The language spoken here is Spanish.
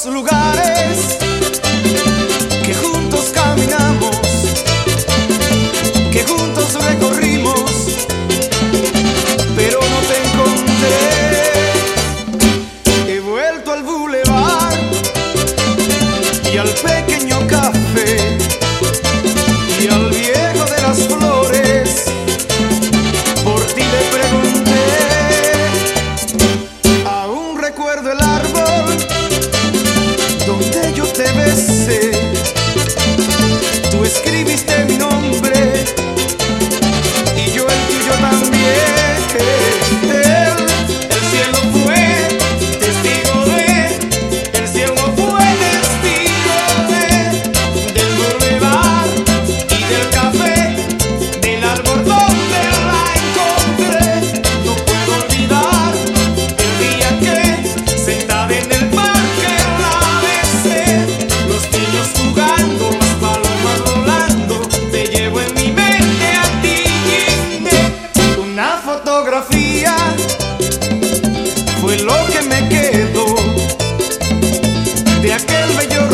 los lugares que juntos caminamos, que juntos recorrimos, pero no te encontré. He vuelto al bulevar y al pequeño café y al viejo de las flores. Por ti le pregunté, aún recuerdo el árbol donde yo te besé. Tú escribiste mi nombre y yo el tuyo también. El cielo fue testigo el cielo fue testigo del bulevar y del café, del árbol donde la encontré. No puedo olvidar el día que sentada en el parque la besé. Los niños jugando, las palomas volando, te llevo en mi mente a ti. Una fotografía fue lo que me quedó de aquel bello